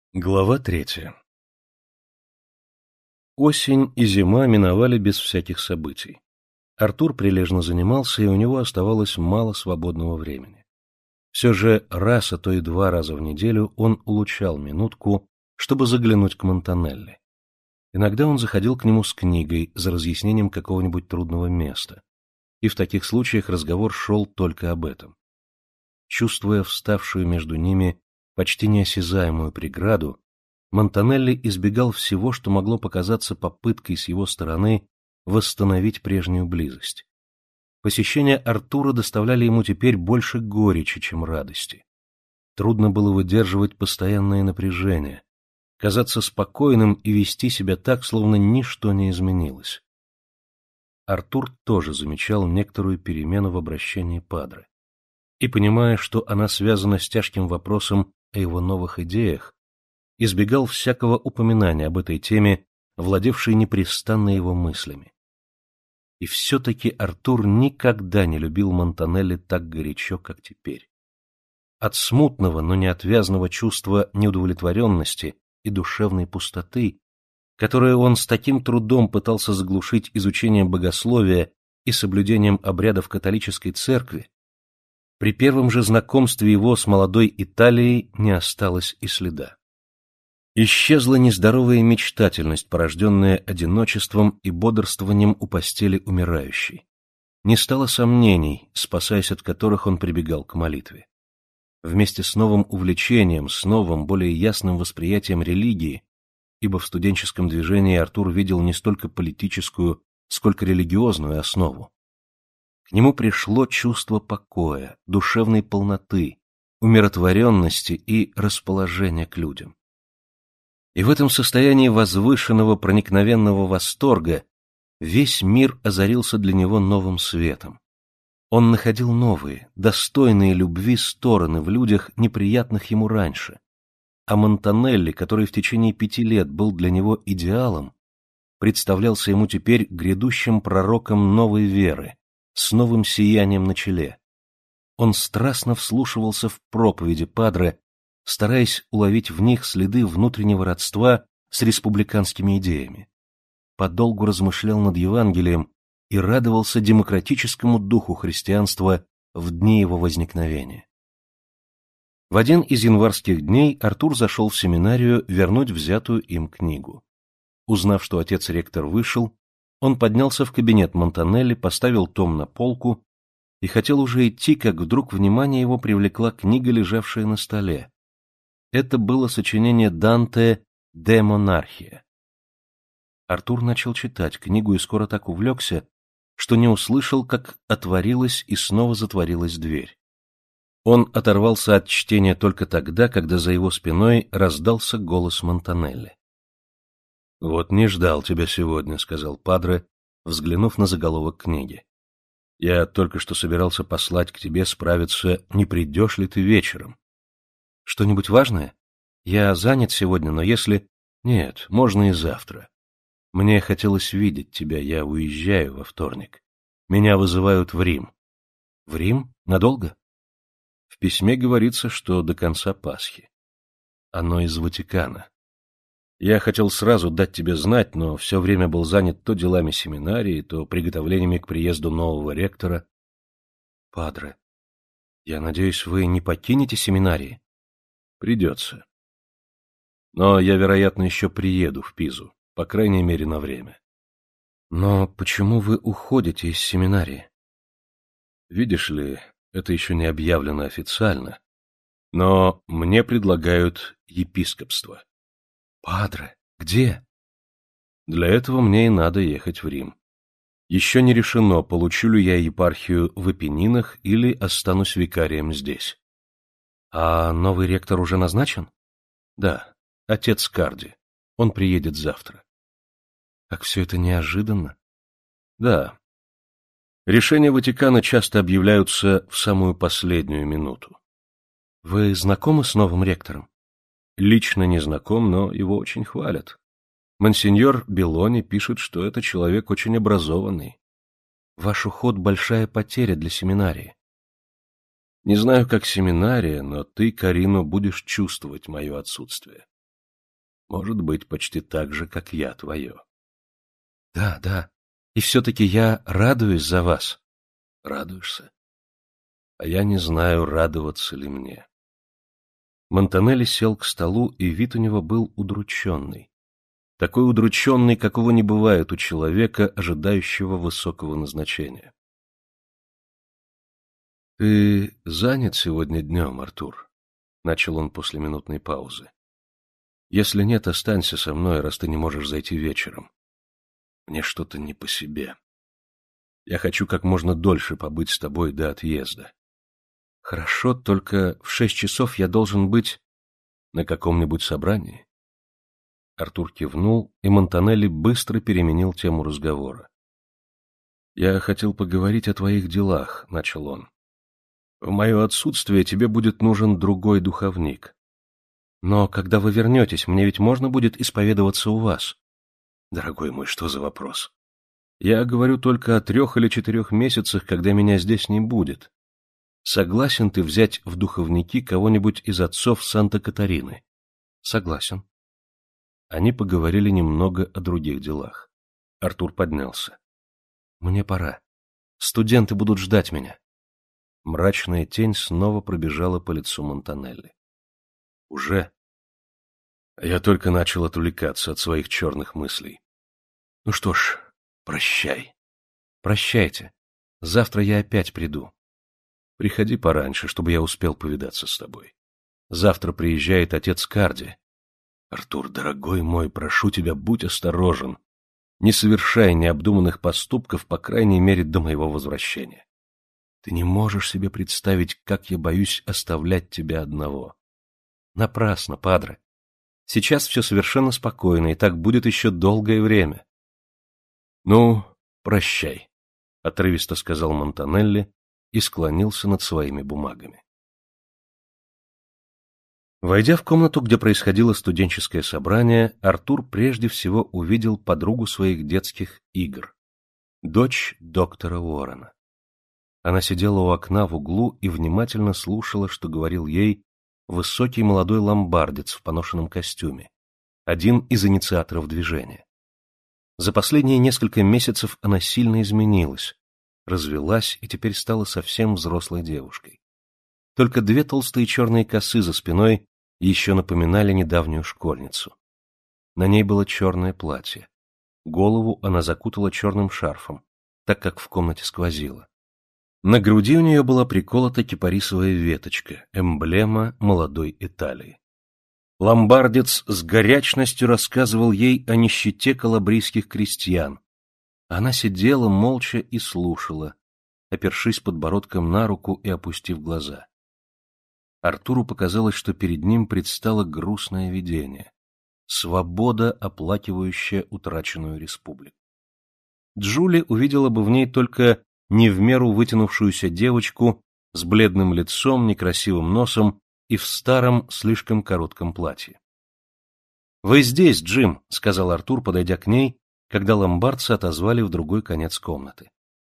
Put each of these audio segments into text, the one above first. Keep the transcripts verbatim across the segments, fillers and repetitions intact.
Глава третья. Осень и зима миновали без всяких событий. Артур прилежно занимался, и у него оставалось мало свободного времени. Все же раз, а то и два раза в неделю он улучшал минутку, чтобы заглянуть к Монтанелли. Иногда он заходил к нему с книгой за разъяснением какого-нибудь трудного места, и в таких случаях разговор шел только об этом. Чувствуя вставшую между ними почти неосязаемую преграду, Монтанелли избегал всего, что могло показаться попыткой с его стороны восстановить прежнюю близость. Посещения Артура доставляли ему теперь больше горечи, чем радости. Трудно было выдерживать постоянное напряжение, казаться спокойным и вести себя так, словно ничто не изменилось. Артур тоже замечал некоторую перемену в обращении падре. И, понимая, что она связана с тяжким вопросом о его новых идеях, избегал всякого упоминания об этой теме, владевшей непрестанно его мыслями. И все-таки Артур никогда не любил Монтанелли так горячо, как теперь. От смутного, но неотвязного чувства неудовлетворенности и душевной пустоты, которое он с таким трудом пытался заглушить изучением богословия и соблюдением обрядов католической церкви, при первом же знакомстве его с молодой Италией не осталось и следа. Исчезла нездоровая мечтательность, порожденная одиночеством и бодрствованием у постели умирающей. Не стало сомнений, спасаясь от которых он прибегал к молитве. Вместе с новым увлечением, с новым, более ясным восприятием религии, ибо в студенческом движении Артур видел не столько политическую, сколько религиозную основу, к нему пришло чувство покоя, душевной полноты, умиротворенности и расположения к людям. И в этом состоянии возвышенного проникновенного восторга весь мир озарился для него новым светом. Он находил новые, достойные любви стороны в людях, неприятных ему раньше. А Монтанелли, который в течение пяти лет был для него идеалом, представлялся ему теперь грядущим пророком новой веры, с новым сиянием на челе. Он страстно вслушивался в проповеди падре, стараясь уловить в них следы внутреннего родства с республиканскими идеями. Подолгу размышлял над Евангелием и радовался демократическому духу христианства в дни его возникновения. В один из январских дней Артур зашел в семинарию вернуть взятую им книгу. Узнав, что отец-ректор вышел, он поднялся в кабинет Монтанелли, поставил том на полку и хотел уже идти, как вдруг внимание его привлекла книга, лежавшая на столе. Это было сочинение Данте «Де монархия». Артур начал читать книгу и скоро так увлекся, что не услышал, как отворилась и снова затворилась дверь. Он оторвался от чтения только тогда, когда за его спиной раздался голос Монтанелли. — Вот не ждал тебя сегодня, — сказал падре, взглянув на заголовок книги. — Я только что собирался послать к тебе справиться, не придешь ли ты вечером. — Что-нибудь важное? Я занят сегодня, но если... — Нет, можно и завтра. Мне хотелось видеть тебя, я уезжаю во вторник. Меня вызывают в Рим. — В Рим? Надолго? В письме говорится, что до конца Пасхи. Оно из Ватикана. Я хотел сразу дать тебе знать, но все время был занят то делами семинарии, то приготовлениями к приезду нового ректора. — Падре, я надеюсь, вы не покинете семинарии? — Придется. Но я, вероятно, еще приеду в Пизу, по крайней мере, на время. — Но почему вы уходите из семинарии? — Видишь ли, это еще не объявлено официально, но мне предлагают епископство. — Падре, где? — Для этого мне и надо ехать в Рим. Еще не решено, получу ли я епархию в Апеннинах или останусь викарием здесь. — А новый ректор уже назначен? — Да, отец Карди. Он приедет завтра. — Как все это неожиданно. — Да. Решения Ватикана часто объявляются в самую последнюю минуту. — Вы знакомы с новым ректором? Лично не знаком, но его очень хвалят. Монсеньор Беллони пишет, что это человек очень образованный. Ваш уход — большая потеря для семинарии. Не знаю, как семинария, но ты, Карино, будешь чувствовать мое отсутствие. Может быть, почти так же, как я твое. Да, да. И все-таки я радуюсь за вас. Радуешься? А я не знаю, радоваться ли мне. Монтанелли сел к столу, и вид у него был удрученный. Такой удрученный, какого не бывает у человека, ожидающего высокого назначения. — Ты занят сегодня днем, Артур? — начал он после минутной паузы. — Если нет, останься со мной, раз ты не можешь зайти вечером. Мне что-то не по себе. Я хочу как можно дольше побыть с тобой до отъезда. — Хорошо, только в шесть часов я должен быть... На каком-нибудь собрании? Артур кивнул, и Монтанелли быстро переменил тему разговора. — Я хотел поговорить о твоих делах, — начал он. — В мое отсутствие тебе будет нужен другой духовник. — Но когда вы вернетесь, мне ведь можно будет исповедоваться у вас? — Дорогой мой, что за вопрос? Я говорю только о трех или четырех месяцах, когда меня здесь не будет. Согласен ты взять в духовники кого-нибудь из отцов Санта-Катарины? — Согласен. Они поговорили немного о других делах. Артур поднялся. — Мне пора. Студенты будут ждать меня. Мрачная тень снова пробежала по лицу Монтанелли. — Уже? Я только начал отвлекаться от своих черных мыслей. Ну что ж, прощай. — Прощайте. Завтра я опять приду. Приходи пораньше, чтобы я успел повидаться с тобой. Завтра приезжает отец Карди. Артур, дорогой мой, прошу тебя, будь осторожен. Не совершай необдуманных поступков, по крайней мере, до моего возвращения. Ты не можешь себе представить, как я боюсь оставлять тебя одного. Напрасно, падре. Сейчас все совершенно спокойно, и так будет еще долгое время. — Ну, прощай, — отрывисто сказал Монтанелли и склонился над своими бумагами. Войдя в комнату, где происходило студенческое собрание, Артур прежде всего увидел подругу своих детских игр, дочь доктора Уоррена. Она сидела у окна в углу и внимательно слушала, что говорил ей высокий молодой ломбардец в поношенном костюме, один из инициаторов движения. За последние несколько месяцев она сильно изменилась, развелась и теперь стала совсем взрослой девушкой. Только две толстые черные косы за спиной еще напоминали недавнюю школьницу. На ней было черное платье. Голову она закутала черным шарфом, так как в комнате сквозило. На груди у нее была приколота кипарисовая веточка, эмблема молодой Италии. Ломбардец с горячностью рассказывал ей о нищете калабрийских крестьян. Она сидела молча и слушала, опершись подбородком на руку и опустив глаза. Артуру показалось, что перед ним предстало грустное видение — свобода, оплакивающая утраченную республику. Джули увидела бы в ней только не в меру вытянувшуюся девочку с бледным лицом, некрасивым носом и в старом, слишком коротком платье. — Вы здесь, Джим, — сказал Артур, подойдя к ней, когда ломбардца отозвали в другой конец комнаты.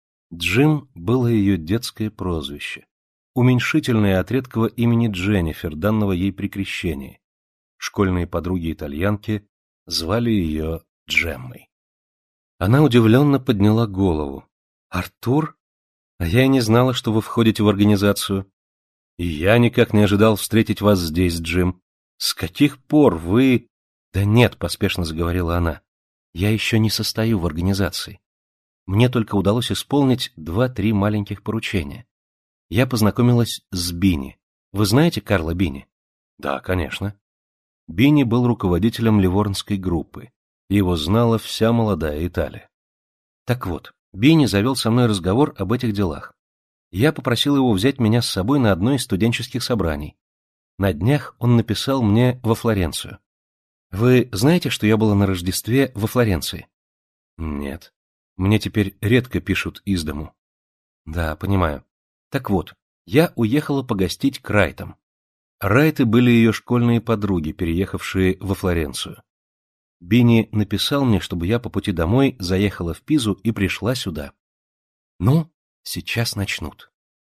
Джим было ее детское прозвище, уменьшительное от редкого имени Дженнифер, данного ей при крещении. Школьные подруги-итальянки звали ее Джеммой. Она удивленно подняла голову. — Артур? А я и не знала, что вы входите в организацию. — И я никак не ожидал встретить вас здесь, Джим. С каких пор вы... — Да нет, — поспешно заговорила она. — Я еще не состою в организации. Мне только удалось исполнить два-три маленьких поручения. Я познакомилась с Бини. Вы знаете Карла Бини? — Да, конечно. Бини был руководителем ливорнской группы. Его знала вся молодая Италия. Так вот, Бини завел со мной разговор об этих делах. Я попросил его взять меня с собой на одно из студенческих собраний. На днях он написал мне во Флоренцию. Вы знаете, что я была на Рождестве во Флоренции? Нет. Мне теперь редко пишут из дому. Да, понимаю. Так вот, я уехала погостить к Райтам. Райты были ее школьные подруги, переехавшие во Флоренцию. Бини написал мне, чтобы я по пути домой заехала в Пизу и пришла сюда. Ну, сейчас начнут.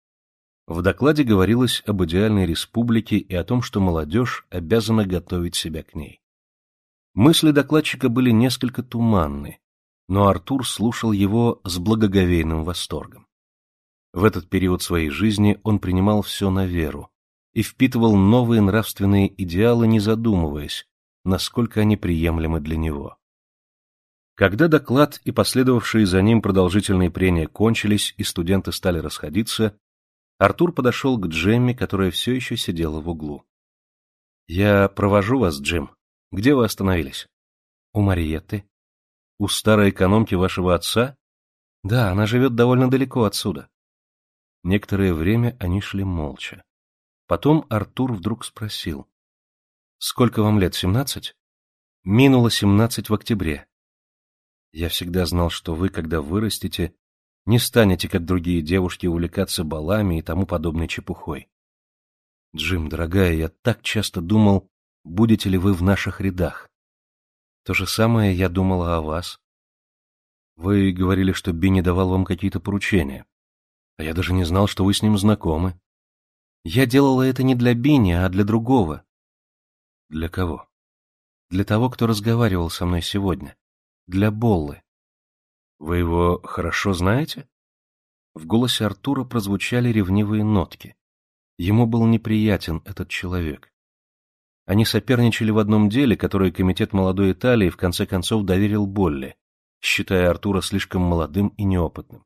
В докладе говорилось об идеальной республике и о том, что молодежь обязана готовить себя к ней. Мысли докладчика были несколько туманны, но Артур слушал его с благоговейным восторгом. В этот период своей жизни он принимал все на веру и впитывал новые нравственные идеалы, не задумываясь, насколько они приемлемы для него. Когда доклад и последовавшие за ним продолжительные прения кончились и студенты стали расходиться, Артур подошел к Джемме, которая все еще сидела в углу. — Я провожу вас, Джим. Где вы остановились? — У Мариетты. — У старой экономки вашего отца? — Да, она живет довольно далеко отсюда. Некоторое время они шли молча. Потом Артур вдруг спросил. — Сколько вам лет, семнадцать? — Минуло семнадцать в октябре. — Я всегда знал, что вы, когда вырастете, не станете, как другие девушки, увлекаться балами и тому подобной чепухой. Джим, дорогая, я так часто думал, будете ли вы в наших рядах. То же самое я думала о вас. Вы говорили, что Бинни давал вам какие-то поручения, а я даже не знал, что вы с ним знакомы. Я делала это не для Бинни, а для другого. Для кого? Для того, кто разговаривал со мной сегодня. Для Боллы. Вы его хорошо знаете? В голосе Артура прозвучали ревнивые нотки. Ему был неприятен этот человек. Они соперничали в одном деле, которое комитет молодой Италии в конце концов доверил Болле, считая Артура слишком молодым и неопытным.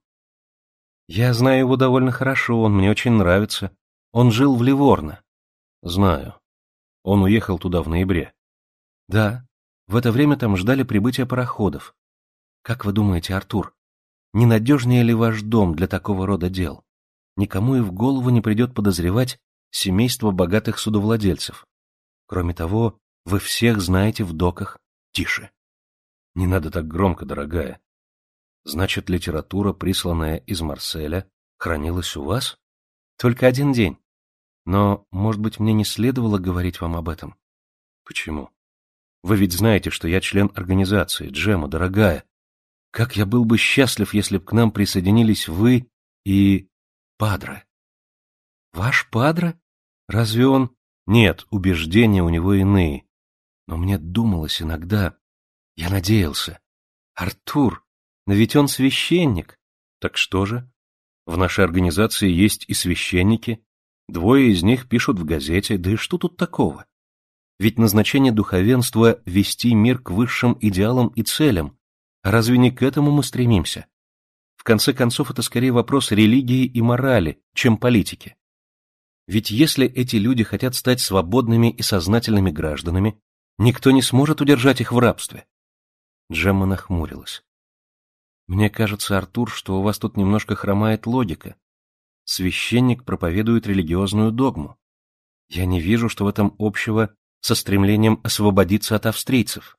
Я знаю его довольно хорошо, он мне очень нравится. Он жил в Ливорно. Знаю. Он уехал туда в ноябре. Да, в это время там ждали прибытия пароходов. Как вы думаете, Артур, ненадежнее ли ваш дом для такого рода дел? Никому и в голову не придет подозревать семейство богатых судовладельцев. Кроме того, вы всех знаете в доках. Тише. Не надо так громко, дорогая. Значит, литература, присланная из Марселя, хранилась у вас? Только один день. Но, может быть, мне не следовало говорить вам об этом? Почему? Вы ведь знаете, что я член организации, Джемма, дорогая. Как я был бы счастлив, если б к нам присоединились вы и... Падре. Ваш Падре? Разве он... Нет, убеждения у него иные. Но мне думалось иногда... Я надеялся. Артур, но ведь он священник. Так что же? В нашей организации есть и священники. Двое из них пишут в газете, да и что тут такого? Ведь назначение духовенства — вести мир к высшим идеалам и целям. Разве не к этому мы стремимся? В конце концов, это скорее вопрос религии и морали, чем политики. Ведь если эти люди хотят стать свободными и сознательными гражданами, никто не сможет удержать их в рабстве. Джемма нахмурилась. Мне кажется, Артур, что у вас тут немножко хромает логика. Священник проповедует религиозную догму. Я не вижу, что в этом общего со стремлением освободиться от австрийцев.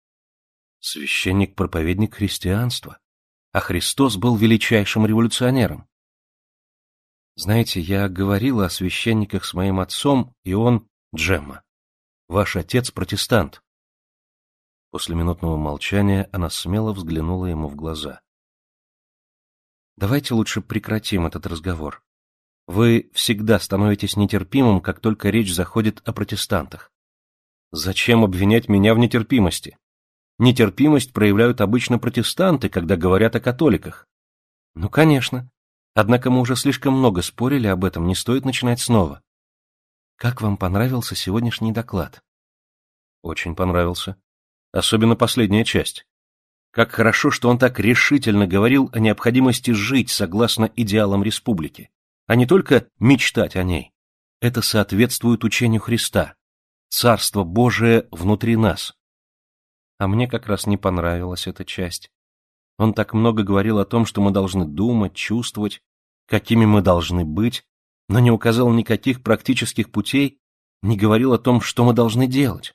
Священник-проповедник христианства, а Христос был величайшим революционером. Знаете, я говорила о священниках с моим отцом, и он, Джемма, ваш отец протестант. После минутного молчания она смело взглянула ему в глаза. Давайте лучше прекратим этот разговор. Вы всегда становитесь нетерпимым, как только речь заходит о протестантах. Зачем обвинять меня в нетерпимости? Нетерпимость проявляют обычно протестанты, когда говорят о католиках. Ну, конечно. Однако мы уже слишком много спорили об этом, не стоит начинать снова. Как вам понравился сегодняшний доклад? Очень понравился. Особенно последняя часть. Как хорошо, что он так решительно говорил о необходимости жить согласно идеалам республики, а не только мечтать о ней. Это соответствует учению Христа. Царство Божие внутри нас. А мне как раз не понравилась эта часть. Он так много говорил о том, что мы должны думать, чувствовать, какими мы должны быть, но не указал никаких практических путей, не говорил о том, что мы должны делать.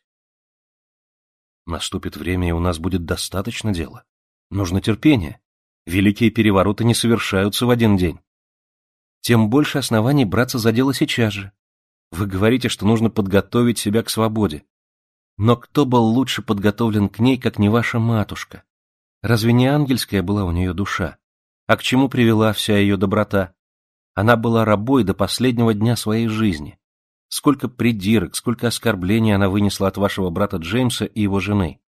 Наступит время, и у нас будет достаточно дела. Нужно терпение. Великие перевороты не совершаются в один день. Тем больше оснований браться за дело сейчас же. Вы говорите, что нужно подготовить себя к свободе. Но кто был лучше подготовлен к ней, как не ваша матушка? Разве не ангельская была у нее душа? А к чему привела вся ее доброта? Она была рабой до последнего дня своей жизни. Сколько придирок, сколько оскорблений она вынесла от вашего брата Джеймса и его жены.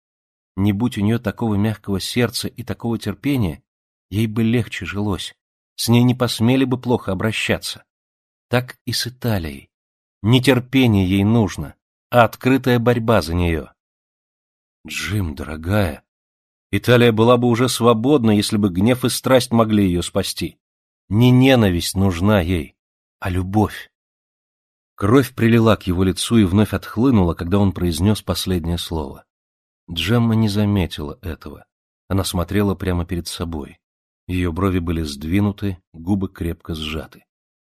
Не будь у нее такого мягкого сердца и такого терпения, ей бы легче жилось, с ней не посмели бы плохо обращаться. Так и с Италией. Не терпение ей нужно, а открытая борьба за нее. Джим, дорогая, Италия была бы уже свободна, если бы гнев и страсть могли ее спасти. Не ненависть нужна ей, а любовь. Кровь прилила к его лицу и вновь отхлынула, когда он произнес последнее слово. Джемма не заметила этого. Она смотрела прямо перед собой. Ее брови были сдвинуты, губы крепко сжаты.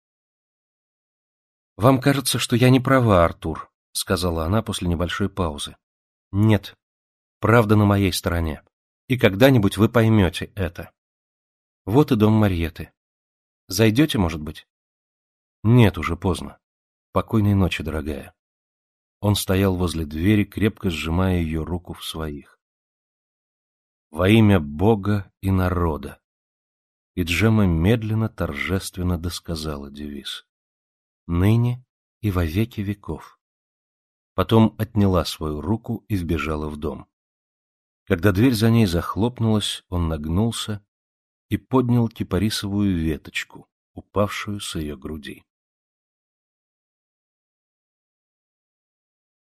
«Вам кажется, что я не права, Артур», — сказала она после небольшой паузы. «Нет, правда на моей стороне. И когда-нибудь вы поймете это. Вот и дом Марьеты. Зайдете, может быть?» «Нет, уже поздно. Покойной ночи, дорогая». Он стоял возле двери, крепко сжимая ее руку в своих. «Во имя Бога и народа». И Джемма медленно, торжественно досказала девиз. «Ныне и во веки веков». Потом отняла свою руку и вбежала в дом. Когда дверь за ней захлопнулась, он нагнулся и поднял кипарисовую веточку, упавшую с ее груди.